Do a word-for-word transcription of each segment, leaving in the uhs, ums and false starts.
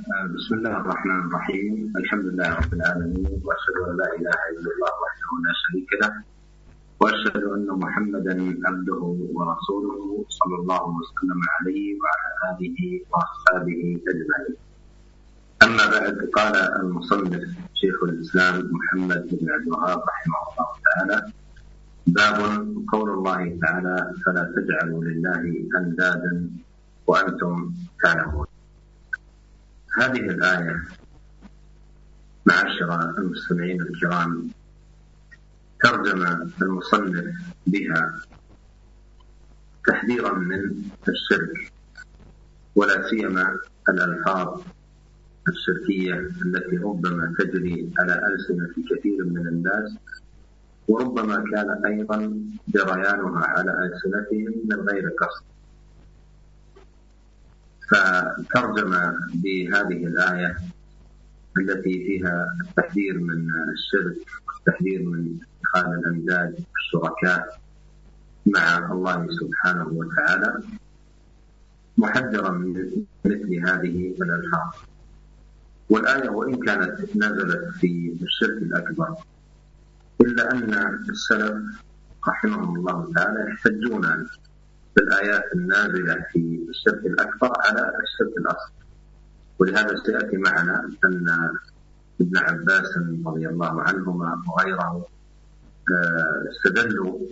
بسم الله الرحمن الرحيم. الحمد لله رب العالمين، وأشهد أن لا إله إلا الله وحده لا شريك له، وأشهد أن محمدا عبده ورسوله صلى الله وسلم عليه وعلى آله وأصحابه أجمعين. أما بعد، قال المصنف شيخ الإسلام محمد بن عبد الوهاب رحمه الله تعالى: باب قول الله تعالى: فلا تجعلوا لله أندادا وأنتم تعلمون. هذه الآية معاشر المستمعين الكرام ترجم المصنف بها تحذيرا من الشرك، ولا سيما الألفاظ الشركية التي ربما تجري على ألسنة كثير من الناس، وربما كان أيضا جريانها على ألسنتهم من غير قصد. فترجم بهذه الآية التي فيها التحذير من الشرك والتحذير من اتخاذ الأنداد الشركاء مع الله سبحانه وتعالى، محذرا من مثل هذه الألفاظ. والآية وإن كانت نزلت في الشرك الأكبر، إلا أن السلف رحمهم الله تعالى يحتجون بالآيات النازلة في الشرك الأكبر على الشرك الأصغر. ولهذا سيأتي معنا أن ابن عباس رضي الله عنهما وغيره استدلوا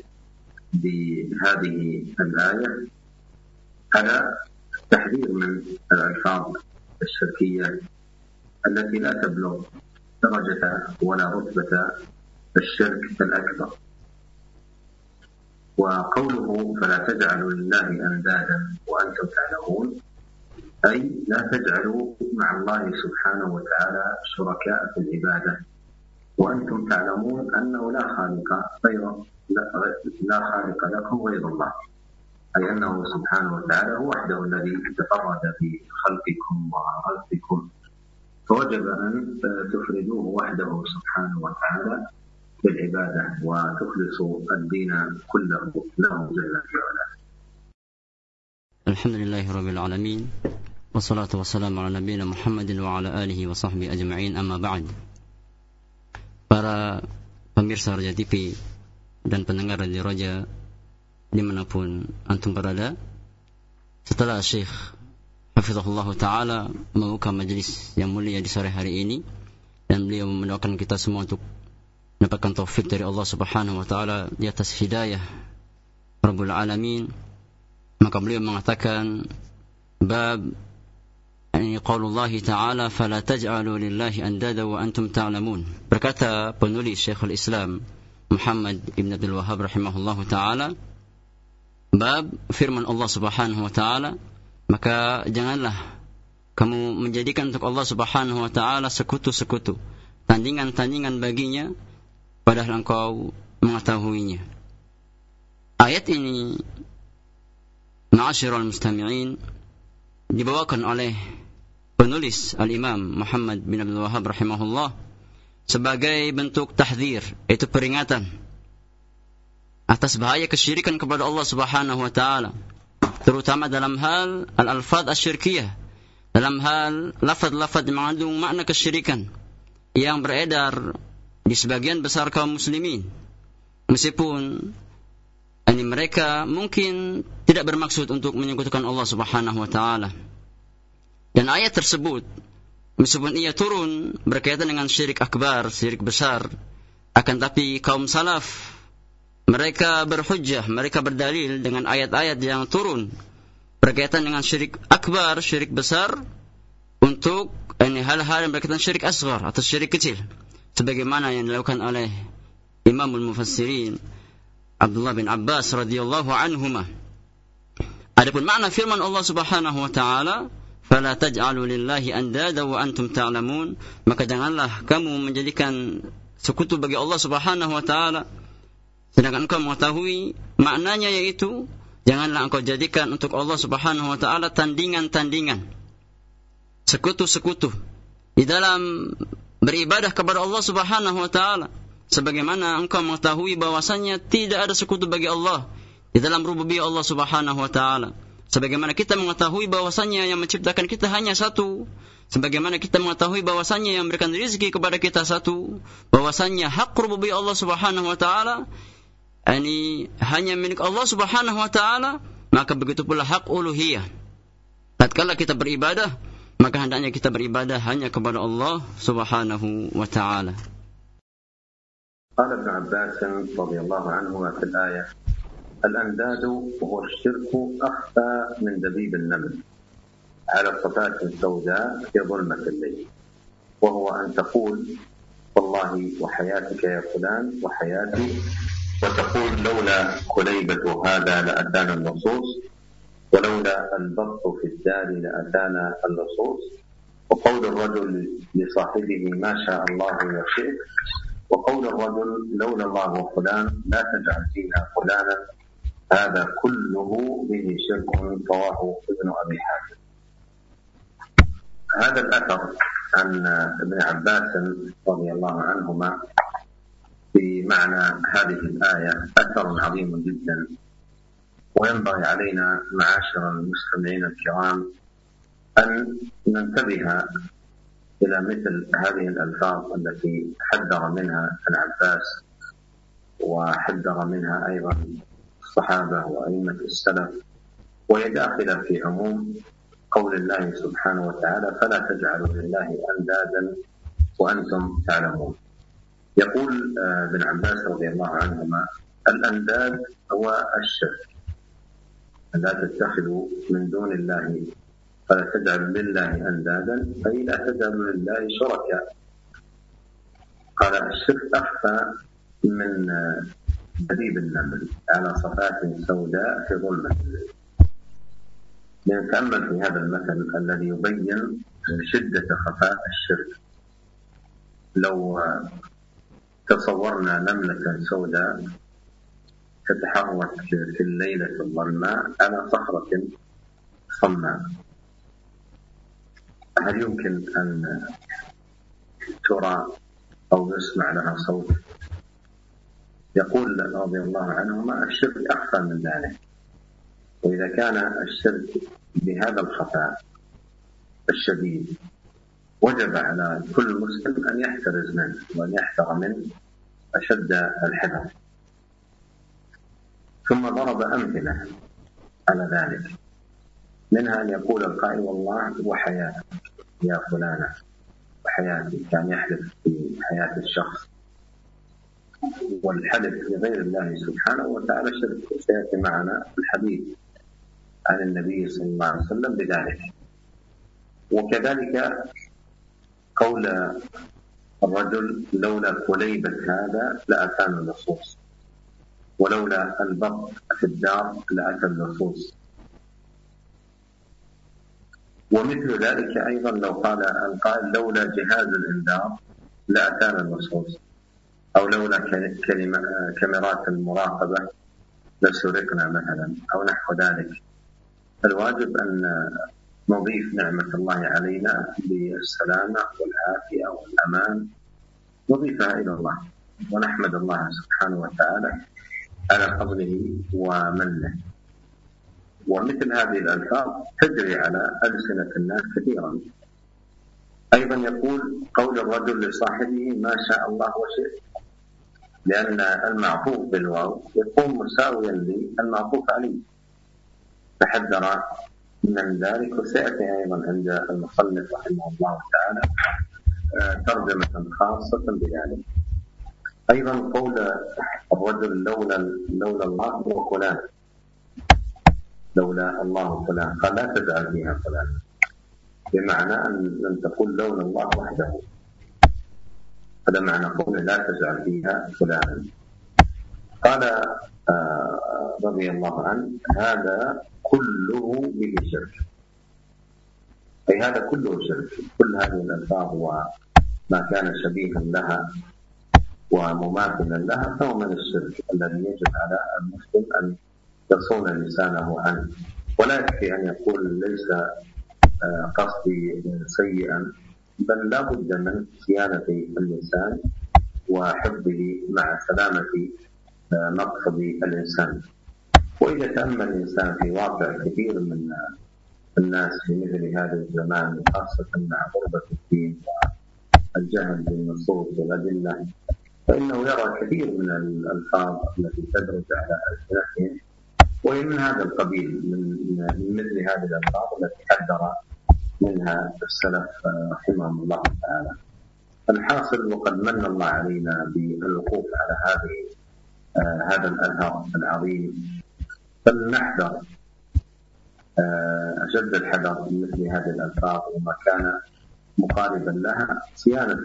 بهذه الآية على التحذير من الألفاظ الشركية التي لا تبلغ درجة ولا رتبة الشرك الأكبر. وقوله فلا تجعلوا لله أندادا وأنتم تعلمون، أي لا تجعلوا مع الله سبحانه وتعالى شركاء في العبادة وأنتم تعلمون أنه لا خالق غير لا خالق لكم غير الله، أي أنه سبحانه وتعالى هو وحده الذي تفرد بخلقكم ورزقكم، فوجب أن تفردوه وحده سبحانه وتعالى بالعبادة وتخلصوا الدين كله له جل وعلا. الحمد لله رب العالمين، والصلاة والسلام على نبينا Muhammad wa ala alihi wa sahbihi ajma'in, amma ba'd. Para pemirsa Roja T V dan pendengar Radio Roja dimanapun antum berada, setelah Syekh Hafizahullah Ta'ala membuka majlis yang mulia di sore hari ini, dan beliau mendoakan kita semua untuk mendapatkan taufik dari Allah Subhanahu wa taala di atas hidayah Rabbul Alamin, maka beliau mengatakan bab ini qaulullah ta'ala fala taj'alu lillahi andada wa antum ta'lamun. Berkata penulis Syekhul Islam Muhammad ibn Abdul Wahhab rahimahullahu taala, bab firman Allah Subhanahu wa taala, maka janganlah kamu menjadikan untuk Allah Subhanahu wa taala sekutu-sekutu, tandingan-tandingan baginya, padahal engkau mengetahuinya. Ayat ini, ma'asyiral mustami'in, dibawakan oleh penulis Al-Imam Muhammad bin Abdul Wahhab rahimahullah sebagai bentuk tahdzir, yaitu peringatan atas bahaya kesyirikan kepada Allah Subhanahu wa taala, terutama dalam hal al-alfaz asyirkiyah, dalam hal lafaz-lafaz yang mengandung makna kesyirikan yang beredar di sebagian besar kaum muslimin, meskipun ini mereka mungkin tidak bermaksud untuk menyekutukan Allah Subhanahu wa taala. Dan ayat tersebut, meskipun ia turun berkaitan dengan syirik akbar, syirik besar, akan tapi kaum salaf mereka berhujjah, mereka berdalil dengan ayat-ayat yang turun berkaitan dengan syirik akbar, syirik besar, untuk ini hal-hal yang berkaitan syirik asghar atau syirik kecil, sebagaimana yang dilakukan oleh Imamul Mufassirin Abdullah bin Abbas radhiyallahu anhuma. Adapun makna firman Allah Subhanahu wa taala, fala taj'alu lillahi andada wa antum ta'lamun, maka janganlah kamu menjadikan sekutu bagi Allah Subhanahu wa taala sedangkan engkau mengetahui maknanya, yaitu janganlah engkau jadikan untuk Allah Subhanahu wa taala tandingan-tandingan, sekutu-sekutu di dalam beribadah kepada Allah Subhanahu wa taala, sebagaimana engkau mengetahui bahwasannya tidak ada sekutu bagi Allah di dalam rububiyah Allah Subhanahu wa taala. Sebagaimana kita mengetahui bahwasannya yang menciptakan kita hanya satu, sebagaimana kita mengetahui bahwasannya yang memberikan rezeki kepada kita satu, bahwasannya hak rububiyah Allah Subhanahu wa taala ini hanya milik Allah Subhanahu wa taala, maka begitu pula hak uluhiyah. Tatkala kita beribadah, maka hendaknya kita beribadah hanya kepada Allah Subhanahu wa taala. قال ابن عباس رضي الله عنهما في الآية: الأنداد هو الشرك أخفى من دبيب النمل على الصفات السوداء في ظلمة الليل، وهو أن تقول والله وحياتك يا فلان وحياتي، وتقول لولا كليبة هذا لأتانا النصوص، ولولا البط في الدار لأتانا اللصوص، وقول الرجل لصاحبه ما شاء الله وشئت، وقول الرجل لولا الله وفلان لا تجعل فيها فلانا، هذا كله به شرك. رواه ابن أبي حاتم. هذا الأثر عن ابن عباس رضي الله عنهما في معنى هذه الآية أثر عظيم جدا، وينبغي علينا معاشر المستمعين الكرام أن ننتبه إلى مثل هذه الألفاظ التي حذر منها ابن عباس وحذر منها أيضا الصحابة وأئمة السلف، وهي داخلة في عموم قول الله سبحانه وتعالى: فلا تجعلوا لله أندادا وأنتم تعلمون. يقول ابن عباس رضي الله عنهما: الأنداد هو الشرك، لا تتخذوا من دون الله، فلا تجعلوا لله أندادا أي لا تجعلوا لله شركاء. قال: الشرك أخفى من دبيب النمل على صفات سوداء في ظلمة الليل. نتأمل في هذا المثل الذي يبين شدة خفاء الشرك. لو تصورنا نملة سوداء تتحرك في الليلة الظلماء على صخرة صماء، هل يمكن أن ترى أو يسمع لها صوت؟ يقول رضي الله عنهما: الشرك أخفى من ذلك. وإذا كان الشرك بهذا الخفاء الشديد وجب على كل مسلم أن يحترز منه وأن يحذر منه أشد الحذر. ثم ضرب أمثلة على ذلك، منها أن يقول القائل: والله وحياتك يا فلانة وحياتي، كان يحلف في حياة الشخص، والحلف لغير الله سبحانه وتعالى شرك، سيأتي معنا الحديث عن النبي صلى الله عليه وسلم بذلك. وكذلك قول الرجل: لولا كليبة هذا لأتانا اللصوص، ولولا البط في الدار لأتى اللصوص. ومثل ذلك أيضا لو قال القائل: لولا جهاز الإنذار لأتانا اللصوص، أو لولا كاميرات المراقبة لسرقنا مثلا، أو نحو ذلك. الواجب أن نضيف نعمة الله علينا بالسلامة والعافية والأمان، نضيفها إلى الله ونحمد الله سبحانه وتعالى على فضله ومنه. ومثل هذه الألفاظ تجري على ألسنة الناس كثيرا. أيضا يقول قول الرجل لصاحبه: ما شاء الله وشئت، لأن المعطوف بالواو يكون مساويا للمعطوف عليه، فحذر من ذلك. وسيأتي أيضا عند المصنف رحمه الله تعالى ترجمة خاصة بذلك. أيضا قول الرجل: لولا لولا الله وفلان، لولا الله فلان، قال: لا تجعل فيها فلان، بمعنى أن تقول لولا الله وحده، هذا معنى قول لا تجعل فيها فلانا. قال آه رضي الله عنه: هذا كله به شرك، أي هذا كله شرك. كل هذه الألفاظ وما كان شبيها لها ومماثلا لها فهو من الشرك الذي يجب على المسلم أن يصون لسانه عنه. ولا يكفي أن يقول ليس قصدي سيئا، بل لا بد من صيانة اللسان وحفظه مع سلامة مقصد الإنسان. وإذا تأمل الإنسان في واقع كثير من الناس في مثل هذا الزمان، خاصة مع غربة الدين والجهل بالنصوص والأدلة، فإنه يرى كثير من الألفاظ التي تدرج على ألسنتهم وهي من هذا القبيل، من مثل هذه الألفاظ التي حذر منها السلف رحمهم الله تعالى. الحاصل، وقد من الله علينا بالوقوف على هذه آه هذا الأثر العظيم، فلنحذر آه أشد الحذر من مثل هذه الألفاظ وما كان مقاربا لها، صيانة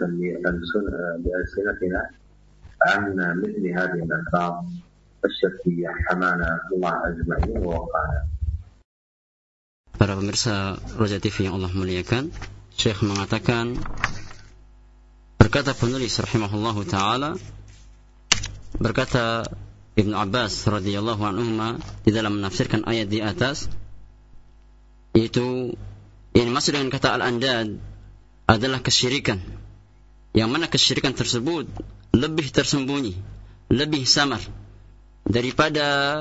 لألسنتنا عن مثل هذه الألفاظ الشركية. حمانا الله أجمعين ووقانا. Para pemirsa Roja T V yang Allah muliakan, Syekh mengatakan, berkata penulis rahimahullahu ta'ala, berkata Ibnu Abbas radhiyallahu anhuma di dalam menafsirkan ayat di atas, yaitu yang dimaksud dengan kata al-andad adalah kesyirikan, yang mana kesyirikan tersebut lebih tersembunyi, lebih samar daripada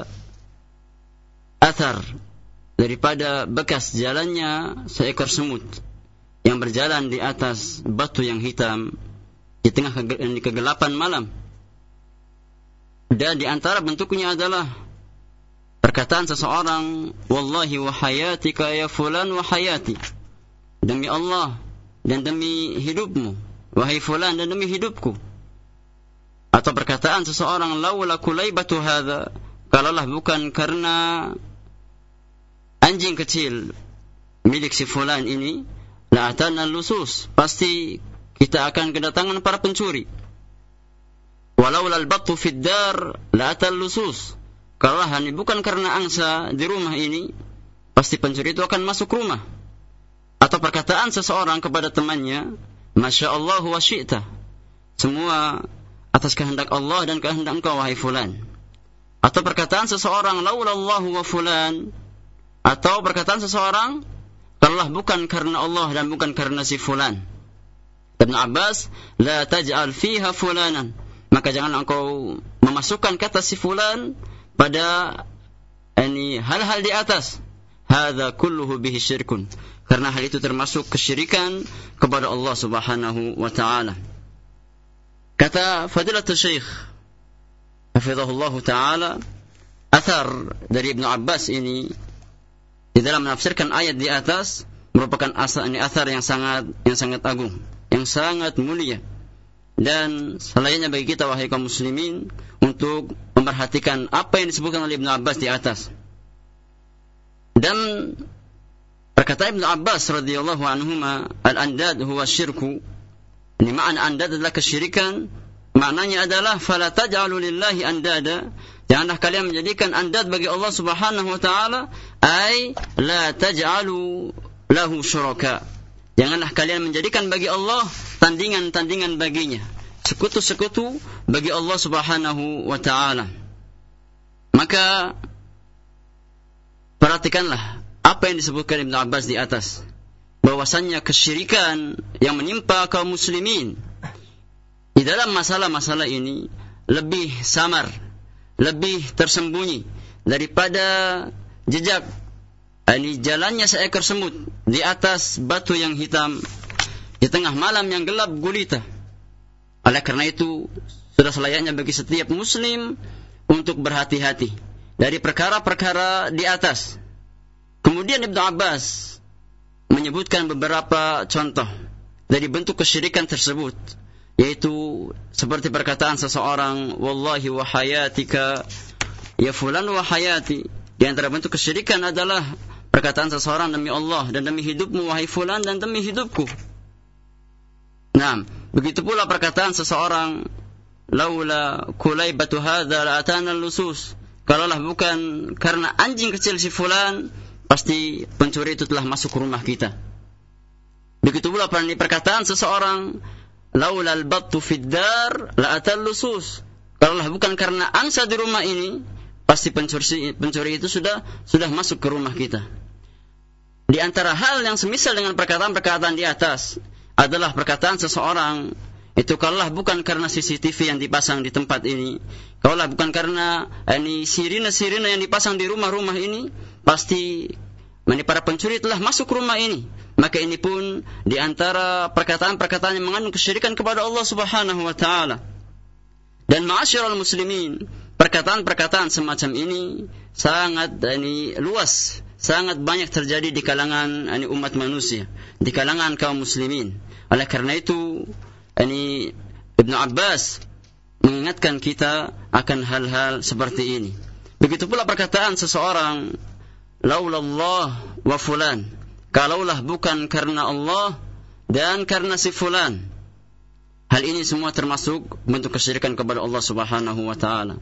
athar, daripada bekas jalannya seekor semut yang berjalan di atas batu yang hitam di tengah kegelapan malam. Dan di antara bentuknya adalah perkataan seseorang, wallahi wa hayatika ya fulan wa hayati, demi Allah dan demi hidupmu wahai fulan dan demi hidupku. Atau perkataan seseorang, laula kulaibatu hadza, kalaulah bukan karena anjing kecil milik si fulan ini, la atana lusus, pasti kita akan kedatangan para pencuri. Walaula al-battu fid dar la atal lusus, kalaulah ini bukan karena angsa di rumah ini, pasti pencuri itu akan masuk rumah. Atau perkataan seseorang kepada temannya, masya Allah wa syi'ta, semua atas kehendak Allah dan kehendak engkau wahai fulan. Atau perkataan seseorang, laulallahu wa fulan, atau perkataan seseorang, kalaulah bukan karena Allah dan bukan karena si fulan. Ibnu Abbas, la taj'al fiha fulanan, maka jangan engkau memasukkan kata si fulan pada ini hal-hal di atas. Hadza kulluhu bihi syirkun, karena hal itu termasuk kesyirikan kepada Allah Subhanahu wa taala. Kata Fadilatul Syekh hafizahullah taala, athar dari Ibnu Abbas ini di dalam menafsirkan ayat di atas merupakan asal ini athar yang sangat yang sangat agung, yang sangat mulia, dan selayaknya bagi kita wahai kaum muslimin untuk memperhatikan apa yang disebutkan oleh Ibnu Abbas di atas. Dan perkataan Ibnu Abbas radhiyallahu anhuma, al-andad huwa syirku, ini makna andad adalah kesyirikan. Maknanya adalah fala taj'alu lillahi andada, janganlah kalian menjadikan andad bagi Allah Subhanahu wa taala, ai la taj'alu lahu syuraka, janganlah kalian menjadikan bagi Allah tandingan-tandingan baginya, sekutu-sekutu bagi Allah Subhanahu wa taala. Maka perhatikanlah apa yang disebutkan Ibnu Abbas di atas, bahwasannya kesyirikan yang menimpa kaum muslimin di dalam masalah-masalah ini lebih samar, lebih tersembunyi daripada jejak ini jalannya seekor semut di atas batu yang hitam di tengah malam yang gelap gulita. Oleh karena itu, sudah selayaknya bagi setiap muslim untuk berhati-hati dari perkara-perkara di atas. Kemudian Ibnu Abbas menyebutkan beberapa contoh dari bentuk kesyirikan tersebut, yaitu seperti perkataan seseorang, wallahi wa hayatika ya fulan wa hayati. Di antara bentuk kesyirikan adalah perkataan seseorang, demi Allah dan demi hidupmu wahai fulan dan demi hidupku. Nah, begitu pula perkataan seseorang, laula kulaibatu hadza la atana lusus, kalaulah bukan karena anjing kecil si fulan, pasti pencuri itu telah masuk ke rumah kita. Begitu pula perkataan seseorang, laula al-battu fid dar la atal lusus, kalaulah bukan karena angsa di rumah ini, pasti pencuri pencuri itu sudah sudah masuk ke rumah kita. Di antara hal yang semisal dengan perkataan-perkataan di atas adalah perkataan seseorang itu kalaulah bukan karena C C T V yang dipasang di tempat ini, kalaulah bukan karena ini sirine-sirine yang dipasang di rumah-rumah ini, pasti ini para pencuri telah masuk rumah ini. Maka ini pun di antara perkataan-perkataan yang mengandung kesyirikan kepada Allah Subhanahu wa taala. Dan ma'asyiral muslimin, perkataan-perkataan semacam ini sangat ini luas, sangat banyak terjadi di kalangan ini umat manusia, di kalangan kaum muslimin. Oleh karena itu, ini Ibnu Abbas mengingatkan kita akan hal-hal seperti ini. Begitu pula perkataan seseorang, laulallah wa fulan, kalaulah bukan karena Allah dan karena si fulan. Hal ini semua termasuk bentuk kesyirikan kepada Allah Subhanahu wa taala.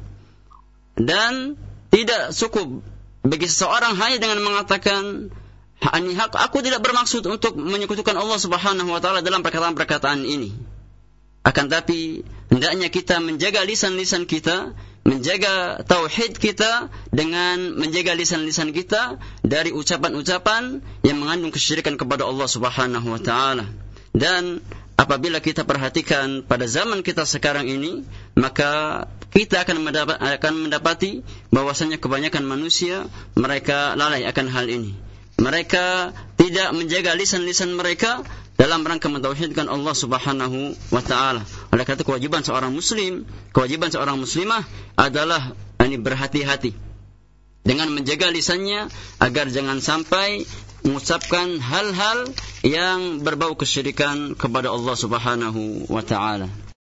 Dan tidak cukup bagi seseorang hanya dengan mengatakan, aku tidak bermaksud untuk menyekutukan Allah Subhanahu wa taala dalam perkataan-perkataan ini. Akan tapi hendaknya kita menjaga lisan-lisan kita, menjaga tauhid kita dengan menjaga lisan-lisan kita dari ucapan-ucapan yang mengandung kesyirikan kepada Allah Subhanahu wa taala. Dan apabila kita perhatikan pada zaman kita sekarang ini, maka kita akan mendapat, akan mendapati bahwasanya kebanyakan manusia mereka lalai akan hal ini. Mereka tidak menjaga lisan-lisan mereka dalam rangka mentauhidkan Allah Subhanahu wa taala. Oleh karena itu kewajiban seorang muslim, kewajiban seorang muslimah adalah ini berhati-hati dengan menjaga lisannya agar jangan sampai mengucapkan hal-hal yang berbau kesyirikan kepada Allah Subhanahu wa taala.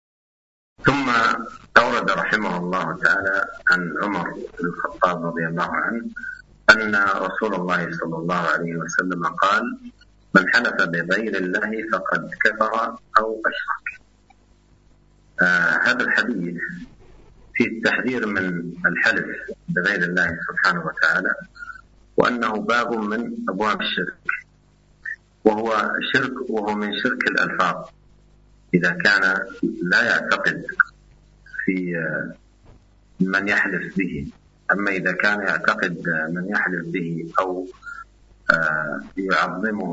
ثم أورد رحمه الله تعالى عن عمر بن الخطاب رضي الله عنه أن رسول الله صلى الله عليه وسلم قال: من حلف بغير الله فقد كفر أو أشرك. آه هذا الحديث في التحذير من الحلف بغير الله سبحانه وتعالى، وأنه باب من أبواب الشرك، وهو شرك وهو من شرك الألفاظ إذا كان لا يعتقد في من يحلف به. أما إذا كان يعتقد من يحلف به أو يعظمه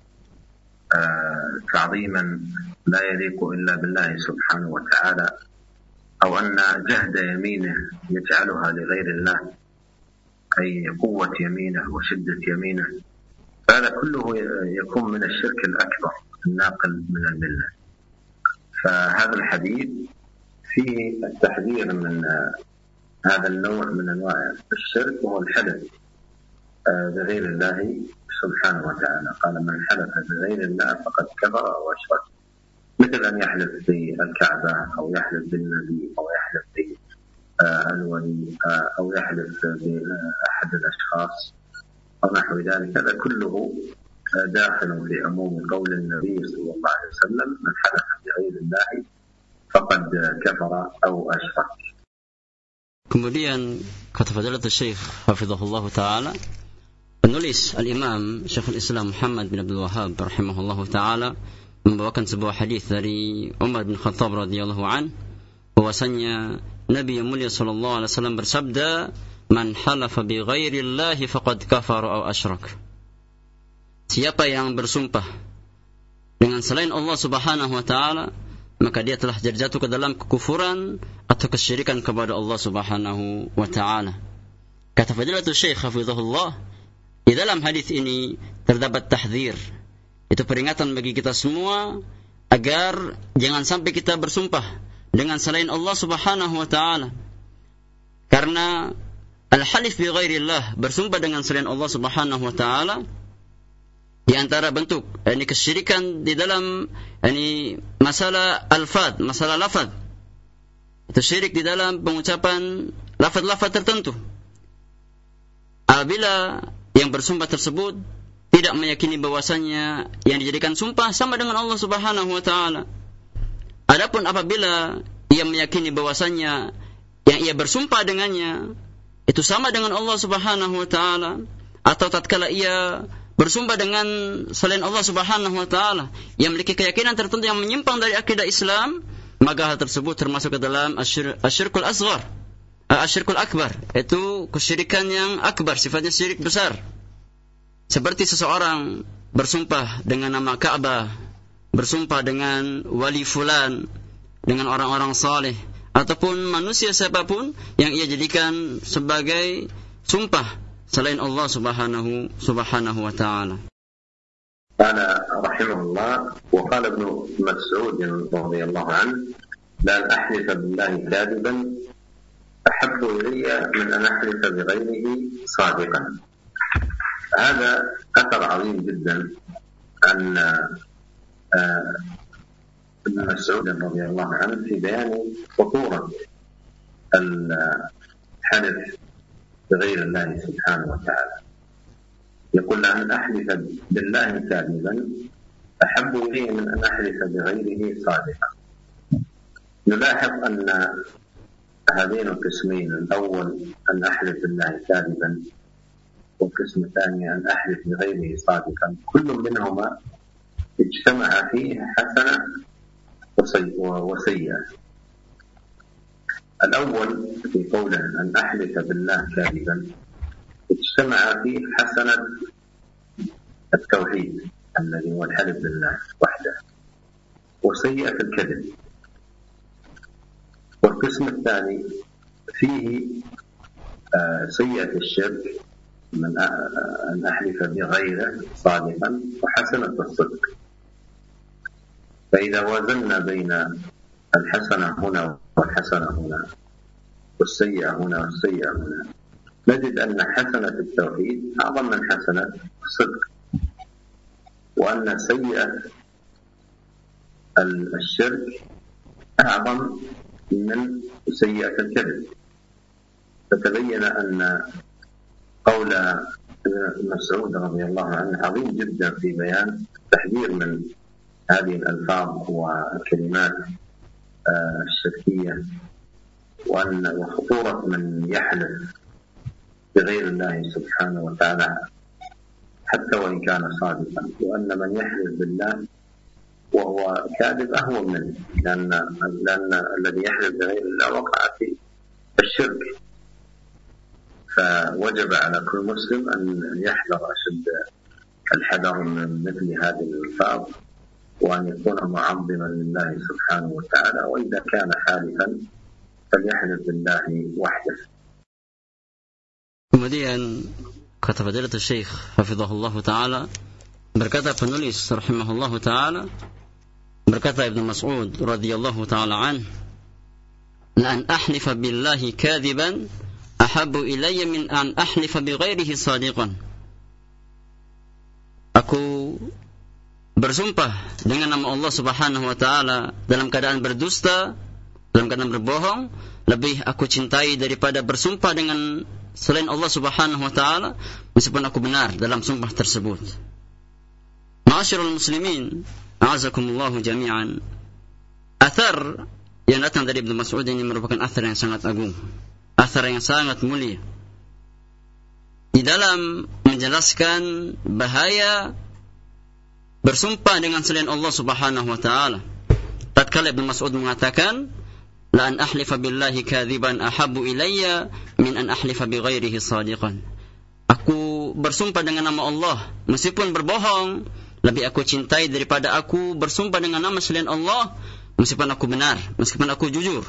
تعظيما لا يليق إلا بالله سبحانه وتعالى، أو أن جهد يمينه يجعلها لغير الله، أي قوة يمينه وشدة يمينه، فهذا كله يكون من الشرك الأكبر الناقل من الملة. فهذا الحديث فيه التحذير من هذا النوع من أنواع الشرك، وهو الحلف بغير الله سبحانه وتعالى. قال: من حلف بغير الله فقد كفر أو أشرك، مثل أن يحلف بالكعبة أو يحلف بالنبي أو يحلف بالولي أو يحلف بأحد الأشخاص أو نحو ذلك. هذا كله داخل في عموم قول النبي صلى الله عليه وسلم: من حلف بغير الله فقد كفر أو أشرك. Kemudian kata Fadilatul Syekh Hafizahullah Ta'ala, penulis Al-Imam Syekhul Islam Muhammad bin Abdul Wahhab rahimahullahu ta'ala membawakan sebuah hadis dari Umar bin Khattab radhiyallahu an, bahwasanya Nabi yang mulia sallallahu alaihi wasallam bersabda, man halafa bi ghairillahi faqad kafara aw asyrak. Siapa yang bersumpah dengan selain Allah Subhanahu wa taala, maka dia telah jatuh ke dalam kekufuran atau kesyirikan kepada Allah Subhanahu wa taala. Kata Fadilatul Syekh hafizahullah, di dalam hadis ini terdapat tahdzir. Itu peringatan bagi kita semua agar jangan sampai kita bersumpah dengan selain Allah Subhanahu wa taala. Karena al-halif bi ghairillah, bersumpah dengan selain Allah Subhanahu wa taala, di antara bentuk ini kesyirikan di dalam ini masalah alfad, masalah lafaz. Itu syirik di dalam pengucapan lafaz-lafaz tertentu. Apabila yang bersumpah tersebut tidak meyakini bahwasannya yang dijadikan sumpah sama dengan Allah Subhanahu wa taala. Adapun apabila ia meyakini bahwasannya yang ia bersumpah dengannya itu sama dengan Allah Subhanahu wa taala, atau tatkala ia bersumpah dengan selain Allah Subhanahu wa taala yang memiliki keyakinan tertentu yang menyimpang dari akidah Islam, maka hal tersebut termasuk ke dalam asyirkul asghar, asyirkul akbar, itu kesyirikan yang akbar, sifatnya syirik besar. Seperti seseorang bersumpah dengan nama Ka'bah bersumpah dengan wali fulan, dengan orang-orang saleh, ataupun manusia siapapun yang ia jadikan sebagai sumpah selain Allah subhanahu subhanahu wa ta'ala. قال رحمه الله: وقال ابن مسعود رضي الله عنه: لا أحلف بالله كاذبا أحب إلي من أن أحلف بغيره صادقا. هذا أثر عظيم جدا أن ابن مسعود رضي الله عنه في بيان خطورة الحلف بغير الله سبحانه وتعالى. يقول: أن أحلف بالله كاذبا أحب إلي من أن أحلف بغيره صادقا. نلاحظ أن هذين القسمين، الأول أن أحلف بالله كاذبا، والقسم الثاني أن أحلف بغيره صادقا، كل منهما اجتمع فيه حسنة وسيئة. الأول في قوله أن أحلف بالله كاذبا اجتمع فيه حسنة التوحيد الذي هو الحلف بالله وحده، وسيئة الكذب. والقسم الثاني فيه سيئة الشرك من أن أحلف بغيره صادقا، وحسنة الصدق. فإذا وزننا بين الحسنة هنا والحسنة هنا، والسيئة هنا والسيئة هنا، نجد أن حسنة التوحيد أعظم من حسنة الصدق، وأن سيئة الشرك أعظم من سيئة الكذب. فتبين أن قول ابن مسعود رضي الله عنه عظيم جدا في بيان تحذير من هذه الألفاظ والكلمات الشركية، وأن وخطورة من يحلف بغير الله سبحانه وتعالى حتى وإن كان صادقا، وأن من يحلف بالله وهو كاذب أهون منه، لأن لأن الذي يحلف بغير الله وقع في الشرك. فوجب على كل مسلم أن يحذر أشد الحذر من مثل هذه الألفاظ، وأن يكون معظما لله سبحانه وتعالى، وإذا كان حالفا فليحلف بالله وحده. Kemudian kata Fadilatul Syekh hafizahullah taala, berkata penulis rahimahullah taala, berkata Ibnu Mas'ud radhiyallahu taala an, la an ahlifa billahi kadhiban ahabbu ilayya min an ahlifa bighairihi sadiqan. Aku bersumpah dengan nama Allah Subhanahu wa taala dalam keadaan berdusta, dalam keadaan berbohong, lebih aku cintai daripada bersumpah dengan selain Allah Subhanahu wa taala meskipun aku benar dalam sumpah tersebut. Ma'asyiral muslimin, a'azakumullah jami'an. Athar yang datang dari Ibnu Mas'ud ini merupakan athar yang sangat agung, athar yang sangat mulia di dalam menjelaskan bahaya bersumpah dengan selain Allah Subhanahu wa taala. Tatkala Ibnu Mas'ud mengatakan, la an ahlifa billahi kadziban ahabbu ilayya min an ahlifa bighairihi sadiqan. Aku bersumpah dengan nama Allah meskipun berbohong, lebih aku cintai daripada aku bersumpah dengan nama selain Allah meskipun aku benar, meskipun aku jujur.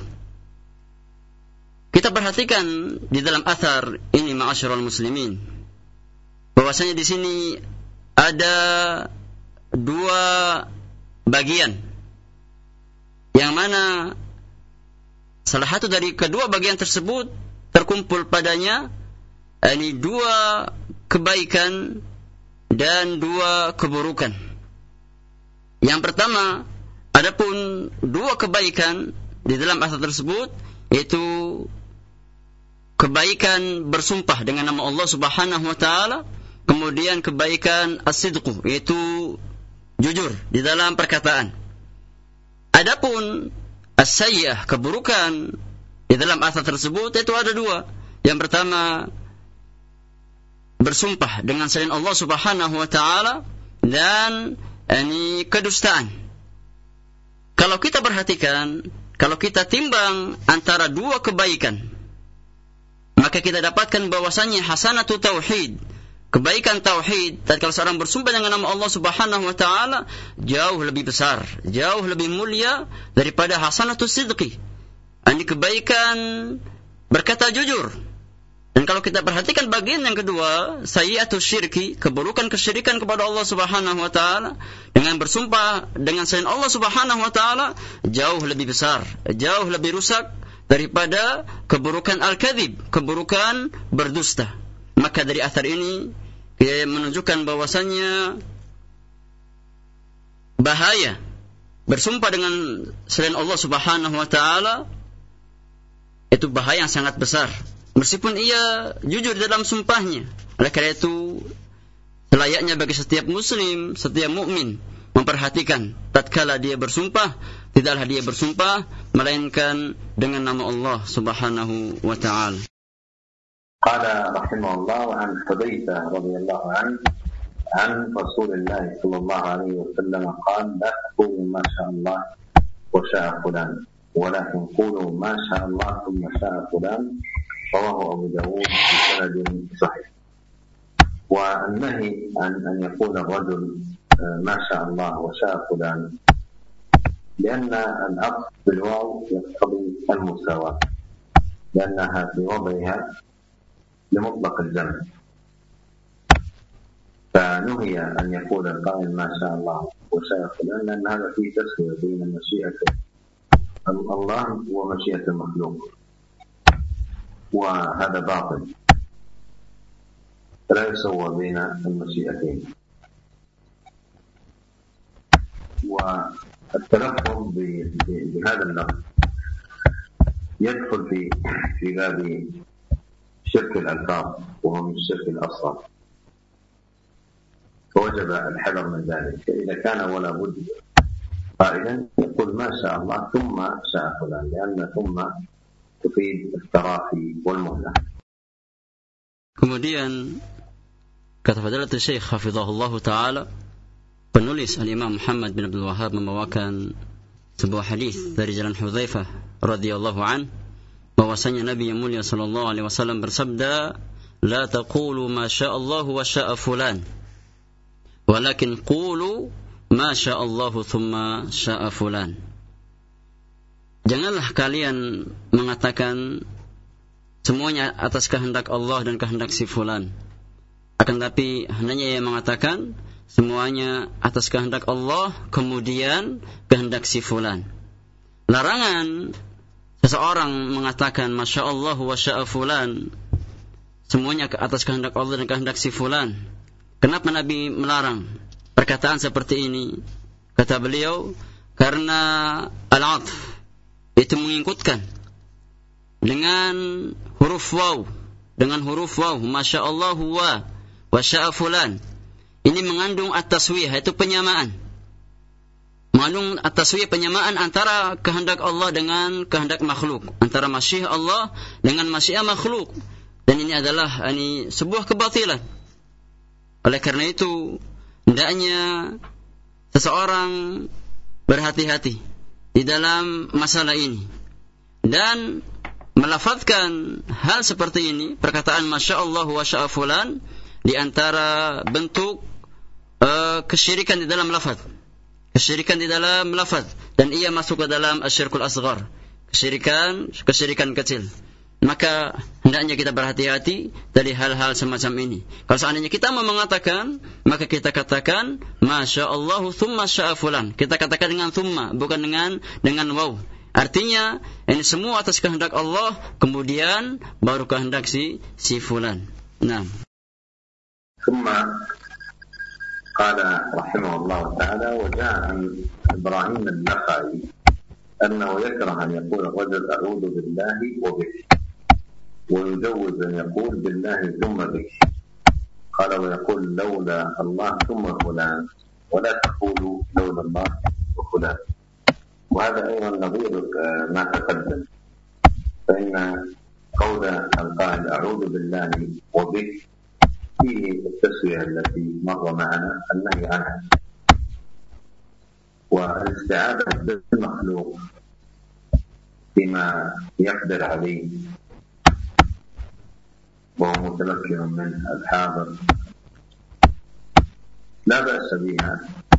Kita perhatikan di dalam athar ini, ma'asyiral muslimin, bahwasanya di sini ada dua bagian, yang mana salah satu dari kedua bagian tersebut terkumpul padanya ini dua kebaikan dan dua keburukan. Yang pertama, adapun dua kebaikan di dalam athar tersebut, yaitu kebaikan bersumpah dengan nama Allah Subhanahu wa taala, kemudian kebaikan as-sidqu, yaitu jujur di dalam perkataan. Adapun as-sayyi'ah, keburukan di dalam athar tersebut, itu ada dua. Yang pertama, bersumpah dengan selain Allah Subhanahu wa taala, dan ini kedustaan. Kalau kita perhatikan, kalau kita timbang antara dua kebaikan, maka kita dapatkan bahwasannya hasanatu tauhid kebaikan tauhid, tatkala seorang bersumpah dengan nama Allah Subhanahu wa taala, jauh lebih besar, jauh lebih mulia daripada hasanatus sidqi. Ini kebaikan berkata jujur. Dan kalau kita perhatikan bagian yang kedua, sayyi'atus syirki, keburukan kesyirikan kepada Allah Subhanahu wa taala, dengan bersumpah dengan selain Allah Subhanahu wa taala, jauh lebih besar, jauh lebih rusak daripada keburukan al-kadzib, keburukan berdusta. Maka dari athar ini dia menunjukkan bahwasannya bahaya bersumpah dengan selain Allah Subhanahu wa taala itu bahaya yang sangat besar. Meskipun ia jujur dalam sumpahnya. Oleh karena itu, selayaknya bagi setiap muslim, setiap mukmin memperhatikan tatkala dia bersumpah, tidaklah dia bersumpah melainkan dengan nama Allah Subhanahu wa taala. Qala rahimahullah wa an Hudzaifah radhiyallahu anhu an Rasulullah sallallahu alaihi wasallam qala la taqulu ma syaa Allah wa syaa fulan walakin qulu ma syaa Allah thumma syaa fulan. رواه أبو داود بسند صحيح. والنهي عن أن يقول الرجل ما شاء الله وشاء فلان لأن العطف بالواو يقتضي المساواة لأنها في وضعها لمطلق الجمع، فنهي أن يقول القائل ما شاء الله وشاء فلان لأن هذا فيه تسوية بين مشيئة الله ومشيئة المخلوق، وهذا باطل لا يسوى بين المشيئتين. والتلفظ بهذا اللفظ يدخل في في باب شرك الألفاظ وهو من الشرك الأصغر، فوجب الحذر من ذلك. فإذا كان ولا بد قائلا يقول ما شاء الله ثم شاء فلان، لأن ثم تفيد التراخي والمهلة. Kemudian kata Fadilatul Syekh hafizahullah taala, penulis Al-Imam Muhammad bin Abdul Wahhab membawakan sebuah hadis dari jalan Hudzaifah radhiyallahu an, bahwasanya Nabi yang mulia sallallahu alaihi wasallam bersabda, la taqulu ma syaa Allah wa syaa fulan walakin qulu ma syaa Allah thumma syaa fulan. Janganlah kalian mengatakan semuanya atas kehendak Allah dan kehendak si fulan. Akan tapi hendaknya ia mengatakan semuanya atas kehendak Allah kemudian kehendak si fulan. Larangan seseorang mengatakan masya Allah wa syaa fulan, semuanya atas kehendak Allah dan kehendak si fulan. Kenapa Nabi melarang perkataan seperti ini? Kata beliau, karena al-'athf itu mengikutkan dengan huruf waw, dengan huruf waw, masya Allah wa wa syaa fulan. Ini mengandung at-taswiyah, itu penyamaan. Mengandung at-taswiyah, penyamaan antara kehendak Allah dengan kehendak makhluk, antara masyiah Allah dengan masyiah makhluk. Dan ini adalah ini sebuah kebatilan. Oleh karena itu, hendaknya seseorang berhati-hati di dalam masalah ini dan melafazkan hal seperti ini, perkataan masya Allah wa syaa fulan, di antara bentuk uh, kesyirikan di dalam lafaz, kesyirikan di dalam lafaz, dan ia masuk ke dalam asyirkul asghar, kesyirikan kesyirikan kecil. Maka hendaknya kita berhati-hati dari hal-hal semacam ini. Kalau seandainya kita mau mengatakan, maka kita katakan masya Allah thumma syaa fulan. Kita katakan dengan thumma, bukan dengan dengan waw. Artinya ini semua atas kehendak Allah, kemudian baru kehendak si si fulan. Nah. Thumma qala rahimahullah ta'ala wa ja'a Ibrahim al-Nakhai annahu yakrah an yaqula rajul a'udhu billahi wa bik, ويجوز أن يقول بالله ثم بك. قال ويقول لولا الله ثم فلان، ولا تقولوا لولا الله وفلان. وهذا أيضا نظير ما تقدم، فإن قول القائل أعوذ بالله وبك فيه التسوية التي مر معنا النهي عنها، والاستعاذة بالمخلوق بما يقدر عليه وهو متمكن من الحاضر لا بأس بها.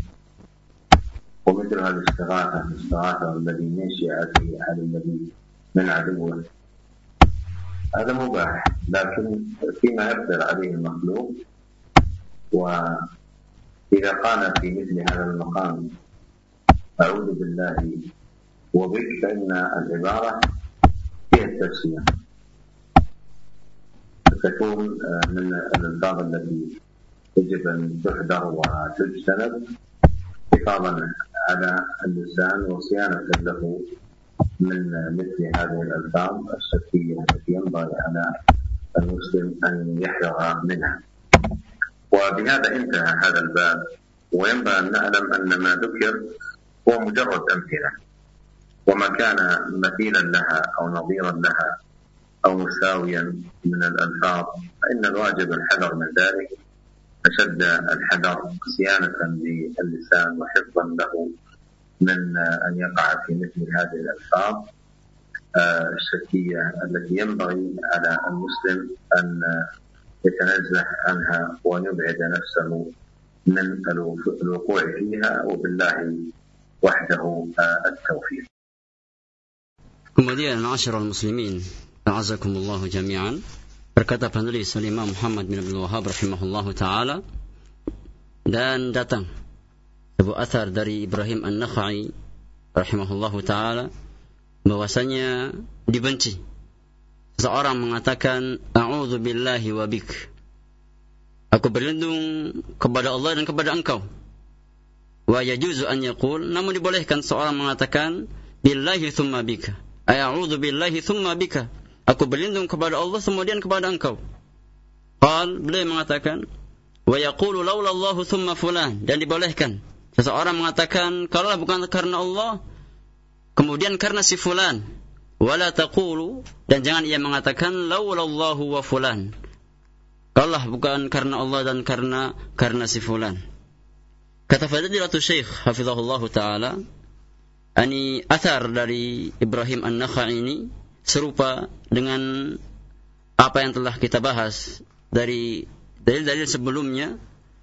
ومثلها الاستغاثة الاستغاثة الذي من شيعته على الذي من عدوه، هذا مباح، لكن فيما يقدر عليه المخلوق. وإذا قال في مثل هذا المقام أعوذ بالله وبك، فإن العبارة هي التسمية، فتكون من الألفاظ التي يجب أن تحذر وتجتنب حفاظا على اللسان وصيانة له من مثل هذه الألفاظ الشركية التي ينبغي على المسلم أن يحذر منها. وبهذا انتهى هذا الباب، وينبغي أن نعلم أن ما ذكر هو مجرد أمثلة، وما كان مثيلا لها أو نظيرا لها أو مساويا من الألفاظ فإن الواجب الحذر من ذلك أشد الحذر، صيانة للسان وحفظا له من أن يقع في مثل هذه الألفاظ الشركية التي ينبغي على المسلم أن يتنزه عنها وأن يبعد نفسه من الوقوع فيها، وبالله وحده التوفيق. Kemudian ma'asyiral muslimin, a'azakumullahu jami'an, berkata penulis Imam Muhammad bin Abdul Wahhab rahimahullahu taala, dan datang sebuah athar dari Ibrahim An-Nakhai rahimahullahu taala bahwasanya dibenci seseorang mengatakan a'udzu billahi wa bik, aku berlindung kepada Allah dan kepada engkau. Wa yajuzu an yaqul, namun dibolehkan seorang mengatakan billahi thumma bika, ay a'udzu billahi thumma bika, aku berlindung kepada Allah kemudian kepada engkau. Qal, beliau mengatakan wa yaqulu laula Allah thumma fulan, dan dibolehkan seseorang mengatakan kalau bukan karena Allah kemudian karena si fulan. Wala taqulu, dan jangan ia mengatakan laula Allah wa fulan, kalau bukan karena Allah dan karena karena si fulan. Kata Fadilatul Syekh hafizahullah taala, ani athar dari Ibrahim An-Nakhai ini serupa dengan apa yang telah kita bahas dari dalil-dalil sebelumnya,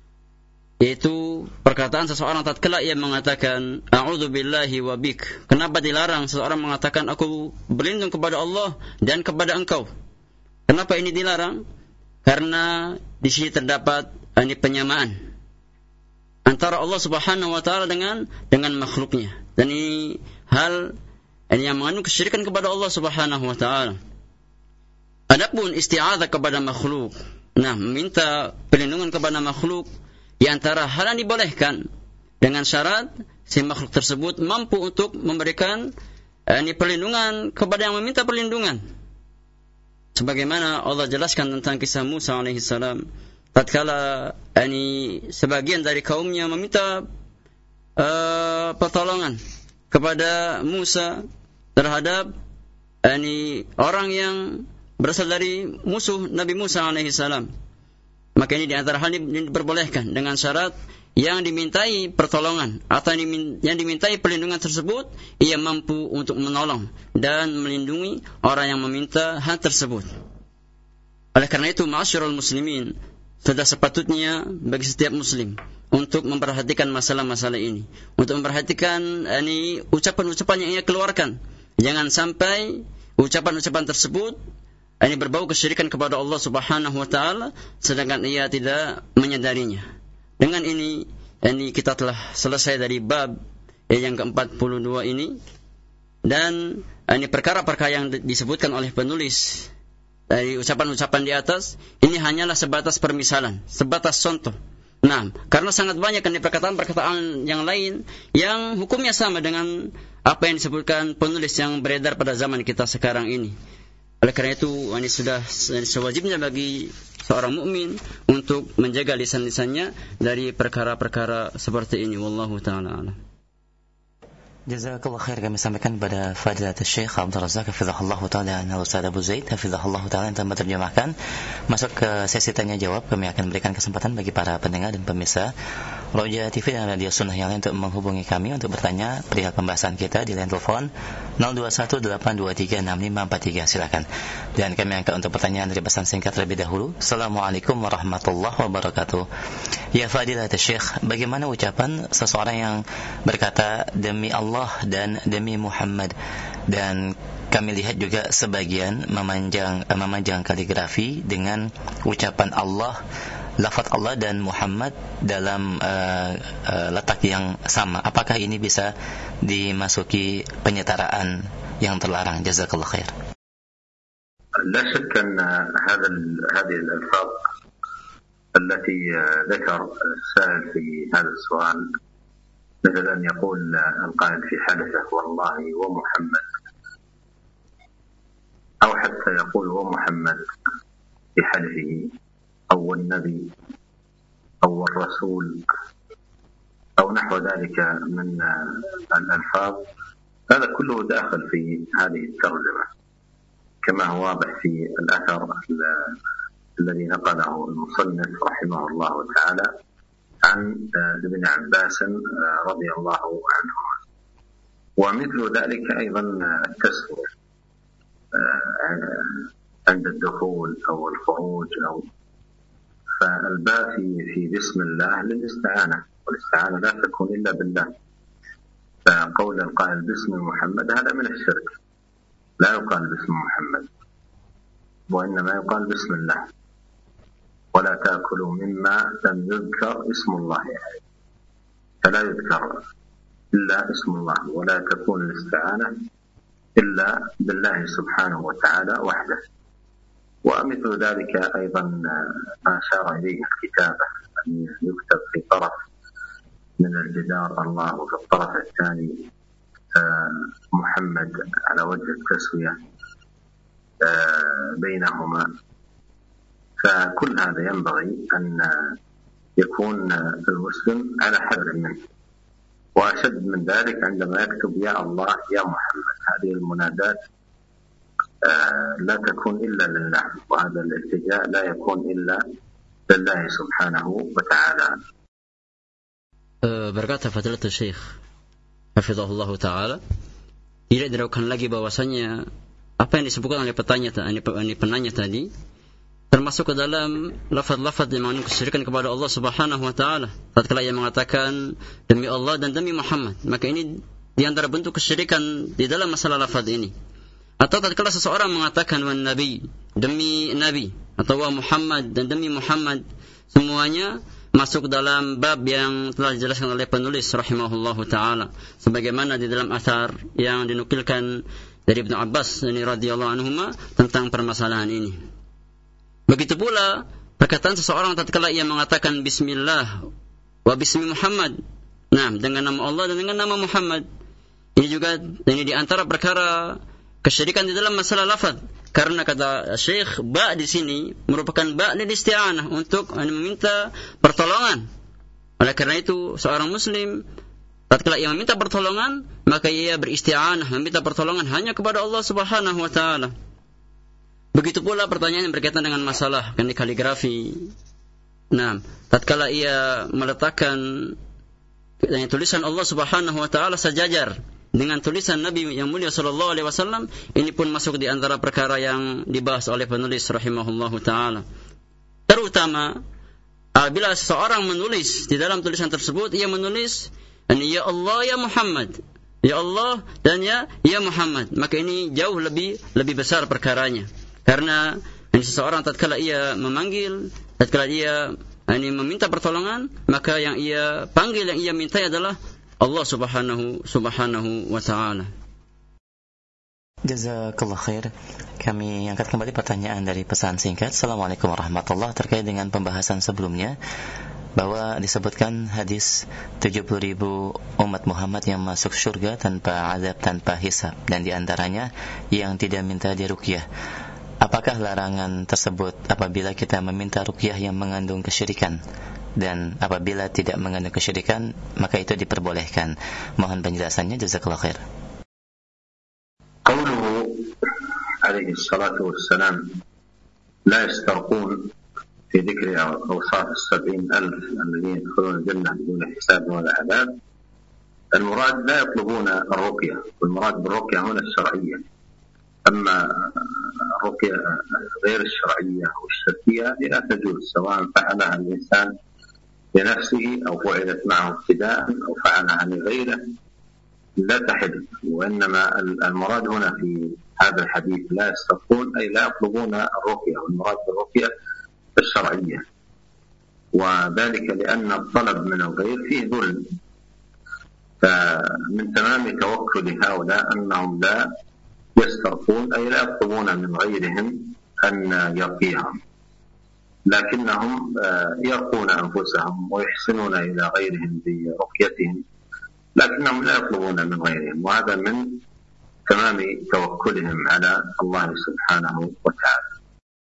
yaitu perkataan seseorang tatkala ia mengatakan a'udzu billahi wa bik. Kenapa dilarang seseorang mengatakan aku berlindung kepada Allah dan kepada engkau? Kenapa ini dilarang? Karena di sini terdapat ini penyamaan antara Allah Subhanahu wa taala dengan dengan makhluknya, dan ini hal ini yang mengandung kesyirikan kepada Allah Subhanahu wa taala. Adapun isti'adzah kepada makhluk, nah meminta perlindungan kepada makhluk, di antara hal yang dibolehkan dengan syarat si makhluk tersebut mampu untuk memberikan ini perlindungan kepada yang meminta perlindungan. Sebagaimana Allah jelaskan tentang kisah Musa alaihi salam, tatkala ini sebagian dari kaumnya meminta uh, pertolongan kepada Musa terhadap ini orang yang berasal dari musuh Nabi Musa alaihi salam. Maka ini di antara hal yang diperbolehkan dengan syarat yang dimintai pertolongan atau yang dimintai perlindungan tersebut ia mampu untuk menolong dan melindungi orang yang meminta hal tersebut. Oleh karena itu, ma'asyiral muslimin, sudah sepatutnya bagi setiap muslim untuk memperhatikan masalah-masalah ini, untuk memperhatikan ini ucapan-ucapan yang ia keluarkan. Jangan sampai ucapan-ucapan tersebut ini berbau kesyirikan kepada Allah Subhanahu wa taala sedangkan ia tidak menyadarinya. Dengan ini ini kita telah selesai dari bab yang ke empat puluh dua ini, dan ini perkara-perkara yang disebutkan oleh penulis dari ucapan-ucapan di atas ini hanyalah sebatas permisalan, sebatas contoh. Nah, karena sangat banyak kan perkataan-perkataan yang lain yang hukumnya sama dengan apa yang disebutkan penulis yang beredar pada zaman kita sekarang ini. Oleh karena itu, ini sudah sewajibnya bagi seorang mukmin untuk menjaga lisan-lisannya dari perkara-perkara seperti ini. Wallahu ta'ala a'lam. Jazakallah khair, kami sampaikan kepada Fadilatul Syekh Abdul Razak hafizahullah taala dan Ustaz Abu Zaid hafizahullah taala yang telah menerjemahkan. Masuk ke sesi tanya jawab, kami akan berikan kesempatan bagi para pendengar dan pemirsa Roja T V dan Radio Sunnah yang lain untuk menghubungi kami untuk bertanya perihal pembahasan kita di line telepon nol dua satu delapan dua tiga enam lima empat tiga, silakan. Dan kami angkat untuk pertanyaan dari pesan singkat terlebih dahulu. Assalamualaikum warahmatullahi wabarakatuh. Ya Fadilatul Syekh, bagaimana ucapan seseorang yang berkata demi Allah dan demi Muhammad? Dan kami lihat juga sebagian memanjang memanjang kaligrafi dengan ucapan Allah, lafaz Allah dan Muhammad dalam uh, uh, letak yang sama. Apakah ini bisa dimasuki penyetaraan yang terlarang? Jazakallah khair. لا شك أن هذا هذه الألفاظ التي ذكر السائل في هذا السؤال مثل أن يقول القائل في حدثه والله ومحمد، أو حتى يقول ومحمد في حلفه، أو النبي أو الرسول أو نحو ذلك من الألفاظ، هذا كله داخل في هذه الترجمة كما هو واضح في الأثر الذي نقله المصنف رحمه الله تعالى عن ابن عباس رضي الله عنهما. ومثل ذلك أيضا التسوية عند الدخول أو الخروج، أو فالباء في في بسم الله للاستعانة، والاستعانة لا تكون إلا بالله. فقول القائل باسم محمد هذا من الشرك، لا يقال باسم محمد وإنما يقال بسم الله. ولا تأكلوا مما لم يذكر اسم الله عليه، فلا يذكر إلا اسم الله، ولا تكون الاستعانة إلا بالله سبحانه وتعالى وحده. ومثل ذلك أيضا ما أشار إليه الكتابة، أن يكتب في طرف من الجدار الله وفي الطرف الثاني محمد على وجه التسوية بينهما. فكل هذا ينبغي أن يكون المسلم على حذر منه. وأشد من ذلك عندما يكتب يا الله يا محمد، هذه المنادات لا تكون إلا لله، وهذا الالتجاء لا يكون إلا لله سبحانه وتعالى. Berkata Fadilatul Syekh hafizahullah ta'ala, tidak diragukan lagi bahwasanya apa yang disebutkan oleh petanya, ini penanya tadi termasuk ke dalam lafaz-lafaz yang mengandung kesyirikan kepada Allah Subhanahu wa taala. Tatkala ia mengatakan demi Allah dan demi Muhammad, maka ini di antara bentuk kesyirikan di dalam masalah lafaz ini. Atau tatkala seseorang mengatakan wan nabi, demi nabi, atau wa Muhammad dan demi Muhammad, semuanya masuk dalam bab yang telah dijelaskan oleh penulis rahimahullahu taala, sebagaimana di dalam athar yang dinukilkan dari Ibnu Abbas radhiyallahu anhuma tentang permasalahan ini. Begitu pula perkataan seseorang tatkala ia mengatakan bismillah wa bismi Muhammad, nah dengan nama Allah dan dengan nama Muhammad, ini juga ini di antara perkara kesyirikan di dalam masalah lafaz. Karena kata Syekh, ba di sini merupakan ba lil isti'anah, untuk meminta pertolongan. Oleh karena itu seorang muslim tatkala ia meminta pertolongan, maka ia beristi'anah, meminta pertolongan hanya kepada Allah Subhanahu wa taala. Begitu pula pertanyaan yang berkaitan dengan masalah kaligrafi. Nah, tatkala ia meletakkan tulisan Allah Subhanahu wa taala sejajar dengan tulisan Nabi yang mulia sallallahu alaihi wasallam, ini pun masuk di antara perkara yang dibahas oleh penulis rahimahullahu taala. Terutama apabila seseorang menulis di dalam tulisan tersebut, ia menulis ya Allah ya Muhammad, ya Allah dan ya ya Muhammad, maka ini jauh lebih lebih besar perkaranya. Karena ini seseorang tatkala ia memanggil, tatkala ia ini meminta pertolongan, maka yang ia panggil, yang ia minta adalah Allah subhanahu subhanahu wa ta'ala. Jazakallah khair. Kami angkat kembali pertanyaan dari pesan singkat. Assalamualaikum warahmatullahi wabarakatuh. Terkait dengan pembahasan sebelumnya, bahwa disebutkan hadis tujuh puluh ribu umat Muhammad yang masuk surga tanpa azab, tanpa hisab, dan diantaranya yang tidak minta diruqyah. Apakah larangan tersebut apabila kita meminta ruqyah yang mengandung kesyirikan? Dan apabila tidak mengandung kesyirikan, maka itu diperbolehkan. Mohon penjelasannya, jazakallahu khair. Qauluhu alaihi salatu wassalam la yastarqun في ذكر أوصاف السبعين ألف الذين يدخلون الجنة بدون حساب ولا عذاب، المراد لا يطلبون الرقية، والمراد بالرقية هنا الشرعية. أما الرقية غير الشرعية أو الشركية لا تجوز، سواء فعلها الإنسان لنفسه أو فعلت معه ابتداء أو فعلها لغيره لا تحل. وإنما المراد هنا في هذا الحديث لا يسترقون أي لا يطلبون الرقية، والمراد بالرقية الشرعية، وذلك لأن الطلب من الغير فيه ظلم. فمن تمام توكل هؤلاء أنهم لا يسترقون أي لا يطلبون من غيرهم أن يرقيهم، لكنهم يرقون أنفسهم ويحسنون إلى غيرهم برقيتهم، لكنهم لا يطلبون من غيرهم، وهذا من تمام توكلهم على الله سبحانه وتعالى.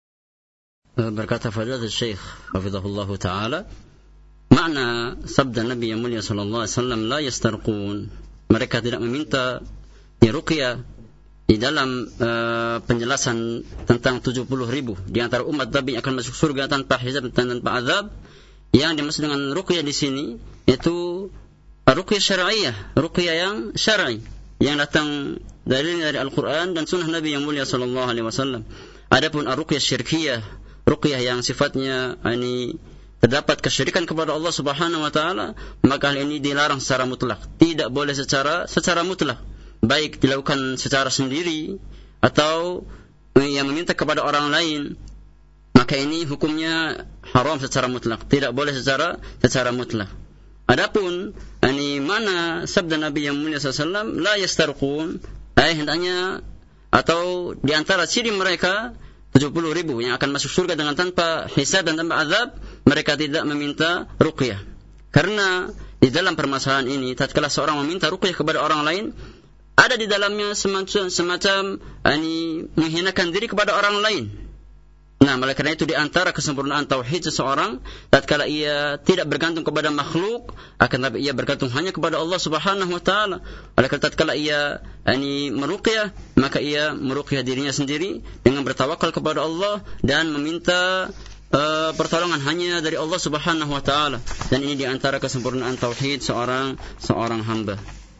Berkata Fadilatul Syekh hafizahullah taala, makna sabda Nabi yang mulia sallallahu alaihi wasallam la yastarqun, mereka tidak meminta ruqyah, di dalam uh, penjelasan tentang tujuh puluh ribu di antara umat Nabi yang akan masuk surga tanpa hisab dan tanpa azab. Yang dimaksud dengan ruqyah di sini yaitu ruqyah syar'iyyah, ruqyah yang syar'i yang datang dari dari Al-Qur'an dan sunnah Nabi yang mulia sallallahu alaihi wasallam. Adapun ruqyah syirkiyah, ruqyah yang sifatnya ini terdapat kesyirikan kepada Allah Subhanahu wa taala, maka hal ini dilarang secara mutlak, tidak boleh secara secara mutlak, baik dilakukan secara sendiri atau yang meminta kepada orang lain, maka ini hukumnya haram secara mutlak, tidak boleh secara secara mutlak. Adapun ini mana sabda Nabi yang mulia sallallahu alaihi wasallam la yastarqun, ay hendaknya atau di antara ciri mereka tujuh puluh ribu yang akan masuk surga dengan tanpa hisab dan tanpa azab, mereka tidak meminta ruqyah. Karena di dalam permasalahan ini, tatkala seorang meminta ruqyah kepada orang lain, ada di dalamnya semacam, semacam ini, menghinakan diri kepada orang lain. Nah, oleh karena itu di antara kesempurnaan tauhid seseorang, tatkala ia tidak bergantung kepada makhluk, akan tapi ia bergantung hanya kepada Allah Subhanahu wa taala. Oleh karena tatkala ia ini meruqyah, maka ia meruqyah dirinya sendiri dengan bertawakal kepada Allah dan meminta uh, pertolongan hanya dari Allah Subhanahu wa taala. Dan ini di antara kesempurnaan tauhid seorang seorang hamba.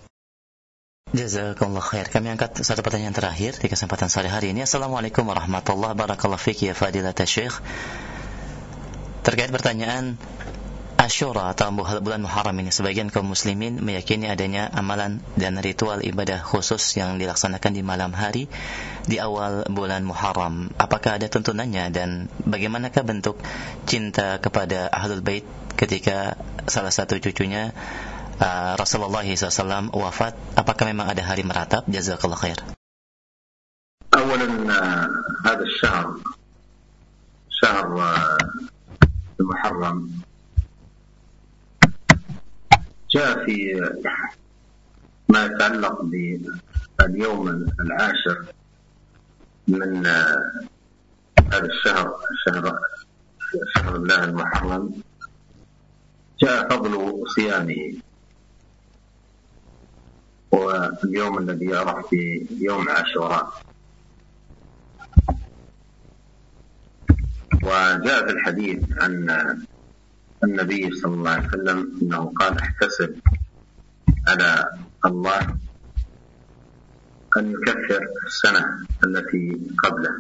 Jazakallah khair. Kami angkat satu pertanyaan terakhir di kesempatan sore hari ini. Assalamualaikum warahmatullahi wabarakatuh. Fiki ya Fadilatul Syekh. Terkait pertanyaan Asyura atau bulan Muharram ini, sebagian kaum muslimin meyakini adanya amalan dan ritual ibadah khusus yang dilaksanakan di malam hari di awal bulan Muharram. Apakah ada tuntunannya dan bagaimanakah bentuk cinta kepada Ahlul Bait ketika salah satu cucunya Uh, Rasulullah shallallahu alaihi wasallam wafat? Apakah memang ada hari meratap? Jazakallah khair. أولا هذا الشهر شهر المحرم جاء في ما يتعلق باليوم العاشر من هذا الشهر شهر شهر الله المحرم جاء فضل صيامه، واليوم الذي يعرف بيوم عاشوراء. وجاء في الحديث عن النبي صلى الله عليه وسلم أنه قال احتسب على الله أن يكفر السنة التي قبله.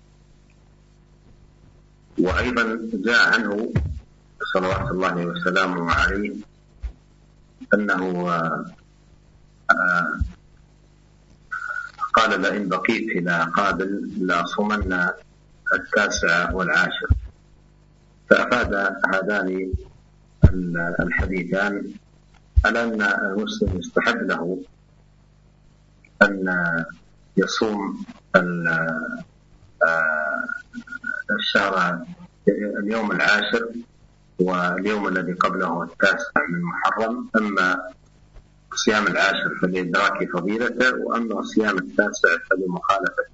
وأيضا جاء عنه صلوات الله وسلامه عليه أنه قال لئن بقيت إلى قابل لأصومن التاسع والعاشر. فأفاد هذان الحديثان على أن المسلم يستحب له أن يصوم الشهر اليوم العاشر واليوم الذي قبله التاسع من محرم. أما صيام العاشر فلإدراك فضيلته، وأما صيام التاسع فلمخالفة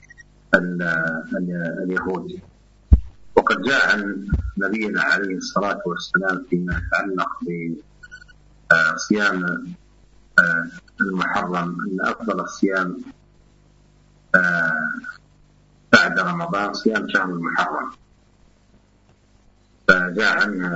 اليهود. وقد جاء عن نبينا عليه الصلاة والسلام فيما يتعلق بصيام المحرم أن أفضل الصيام بعد رمضان صيام شهر المحرم. فجاء عنها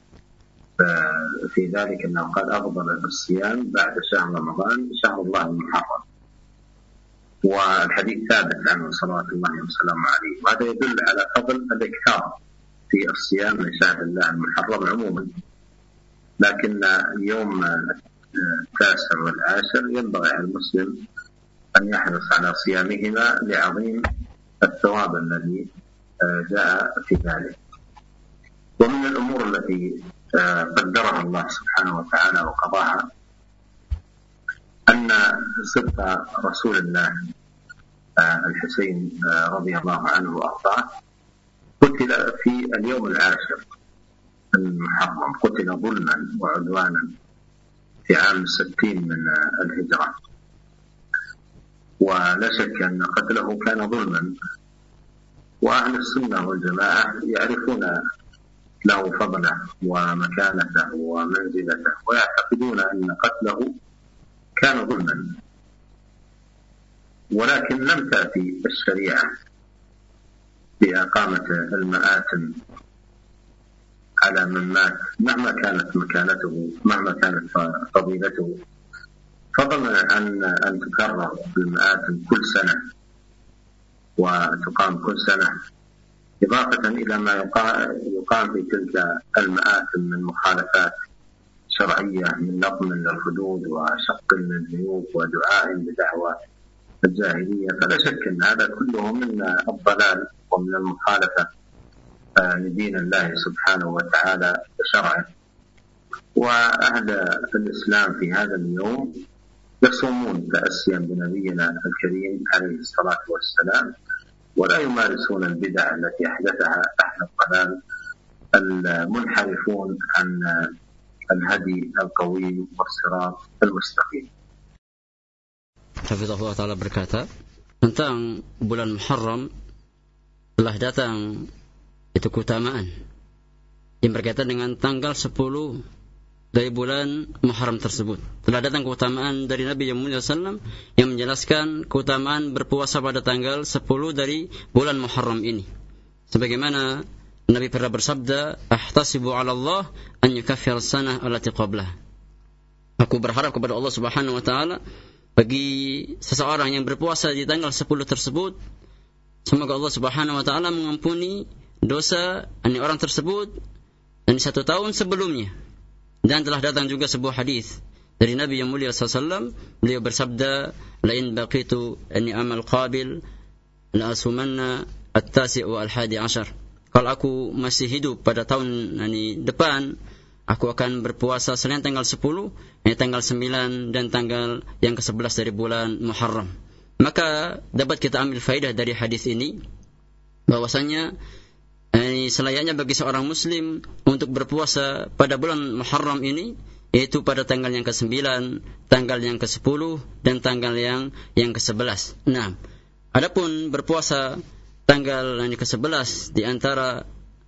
في ذلك أنه قال أفضل الصيام بعد شهر رمضان شهر الله المحرم، والحديث ثابت عنه صلوات الله وسلامه عليه، وهذا يدل على فضل الإكثار في الصيام من شهر الله المحرم عموما. لكن يوم التاسع والعاشر ينبغي على المسلم أن يحرص على صيامهما لعظيم الثواب الذي جاء في ذلك. ومن الأمور التي قدرها الله سبحانه وتعالى وقضاها أن صدق رسول الله الحسين رضي الله عنه وأرضاه قتل في اليوم العاشر المحرم، قتل ظلما وعدوانا في عام ستين من الهجرة، ولا شك أن قتله كان ظلما، وأهل السنة والجماعة يعرفون له فضله ومكانته ومنزلته، ويعتقدون أن قتله كان ظلما. ولكن لم تأتي الشريعة بإقامة المآتم على من مات مهما كانت مكانته مهما كانت فضيلته، فضلا عن أن تكرر المآتم كل سنة وتقام كل سنة، إضافة إلى ما يقام في تلك المآتم من مخالفات شرعية من نظم للحدود وشق للجيوب ودعاء بدعوى الجاهلية. فلا شك أن هذا كله من الضلال ومن المخالفة لدين الله سبحانه وتعالى وشرعه. وأهل الإسلام في هذا اليوم يصومون تأسيا بنبينا الكريم عليه الصلاة والسلام، ولا يمارسون البدع التي أحدثها أهل الضلال المنحرفون عن الهدي القويم والصراط المستقيم. Hafizahullah Ta'ala berkata tentang bulan Muharram, telah datang itu keutamaan yang berkaitan dengan tanggal sepuluh dari bulan Muharram tersebut. Telah datang keutamaan dari Nabi yang mulia sallallahu alaihi wasallam yang menjelaskan keutamaan berpuasa pada tanggal sepuluh dari bulan Muharram ini. Sebagaimana Nabi pernah bersabda, "Ahtasibu 'ala Allah an yukaffir as-sanah allati qablah." Aku berharap kepada Allah Subhanahu wa taala bagi seseorang yang berpuasa di tanggal sepuluh tersebut, semoga Allah Subhanahu wa taala mengampuni dosa ani orang tersebut dan satu tahun sebelumnya. Dan telah datang juga sebuah hadis dari Nabi yang mulia sallallahu alaihi wasallam, beliau bersabda, "La in baqitu anni amal qabil la asumanna at-tasi' wal hadi ashar." Kalau aku masih hidup pada tahun yani depan, aku akan berpuasa selain tanggal sepuluh, yani tanggal sembilan dan tanggal yang kesebelas dari bulan Muharram. Maka dapat kita ambil faedah dari hadis ini bahwasanya yani selayaknya bagi seorang muslim untuk berpuasa pada bulan Muharram ini, yaitu pada tanggal yang kesembilan, tanggal yang kesepuluh dan tanggal yang yang kesebelas. Nah, adapun berpuasa tanggal yang kesebelas di antara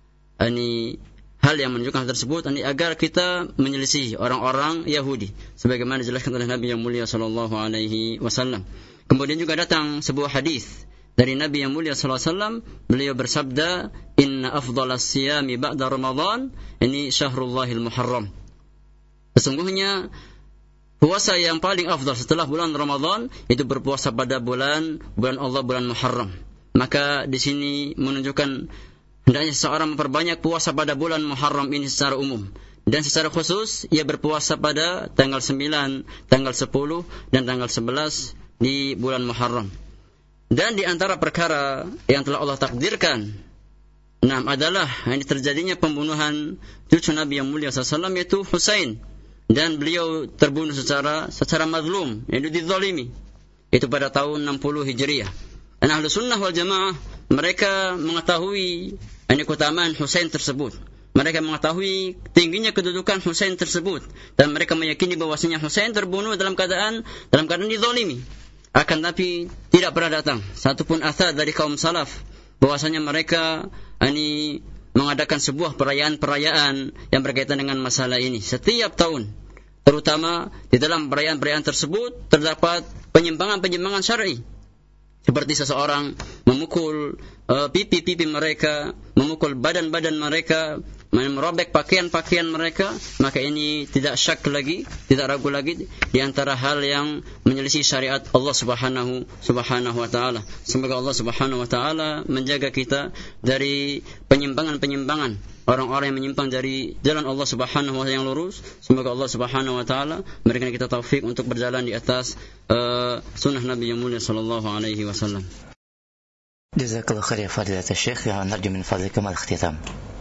ini hal yang menunjukkan hal tersebut ini agar kita menyelisih orang-orang Yahudi sebagaimana dijelaskan oleh Nabi yang mulia sallallahu alaihi wasallam. Kemudian juga datang sebuah hadis dari Nabi yang mulia sallallahu alaihi wasallam, beliau bersabda, "Inna afdalas siyami ba'da Ramadan ini syahrullahil muharram." Sesungguhnya puasa yang paling afdal setelah bulan Ramadan itu berpuasa pada bulan bulan Allah, bulan Muharram. Maka di sini menunjukkan hendaknya seseorang memperbanyak puasa pada bulan Muharram ini secara umum, dan secara khusus ia berpuasa pada tanggal sembilan, tanggal sepuluh dan tanggal sebelas di bulan Muharram. Dan di antara perkara yang telah Allah takdirkan, nah adalah ini terjadinya pembunuhan cucu Nabi yang mulia sallallahu alaihi wasallam, yaitu Husain, dan beliau terbunuh secara secara mazlum, yaitu dizalimi, itu pada tahun enam puluh Hijriah. Dan ahlu sunnah wal jamaah mereka mengetahui ini keutamaan Husain tersebut. Mereka mengetahui tingginya kedudukan Husain tersebut, dan mereka meyakini bahwasanya Husain terbunuh dalam keadaan dalam keadaan dizalimi. Akan tapi tidak pernah datang satupun athar dari kaum salaf bahwasanya mereka ini mengadakan sebuah perayaan-perayaan yang berkaitan dengan masalah ini setiap tahun. Terutama di dalam perayaan-perayaan tersebut terdapat penyimpangan-penyimpangan syar'i. Seperti seseorang memukul uh, pipi-pipi mereka, memukul badan-badan mereka, merobek pakaian-pakaian mereka, maka ini tidak syak lagi, tidak ragu lagi di antara hal yang menyelisih syariat Allah Subhanahu Subhanahu wa taala. Semoga Allah Subhanahu wa taala menjaga kita dari penyimpangan-penyimpangan orang-orang yang menyimpang dari jalan Allah Subhanahu wa taala yang lurus. Semoga Allah Subhanahu wa taala memberikan kita taufik untuk berjalan di atas uh, sunnah Nabi yang mulia sallallahu alaihi wasallam. Jazakallahu khair ya fadilat Syekh, ya narju min fadlikum al-ikhtitam.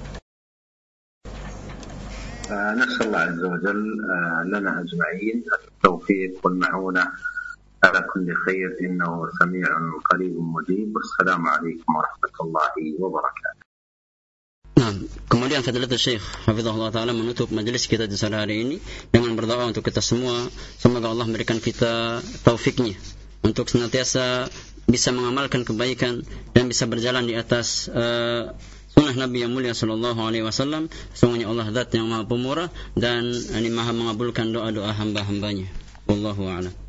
نسأل الله عز وجل لنا أجمعين التوفيق والمعونة على كل خير إنه سميع قريب مجيب والسلام عليكم ورحمة الله وبركاته. Nah, kemudian Fadilatul Syekh Hafizahullah Ta'ala menutup majelis kita di sore hari ini dengan berdoa untuk kita semua. Semoga Allah memberikan kita taufiknya untuk senantiasa bisa mengamalkan kebaikan dan bisa berjalan di atas uh, sunnah Nabi yang mulia sallallahu alaihi wasallam. Sesungguhnya Allah zat yang maha pemurah dan ini maha mengabulkan doa-doa hamba-hambanya. Wallahu a'lam.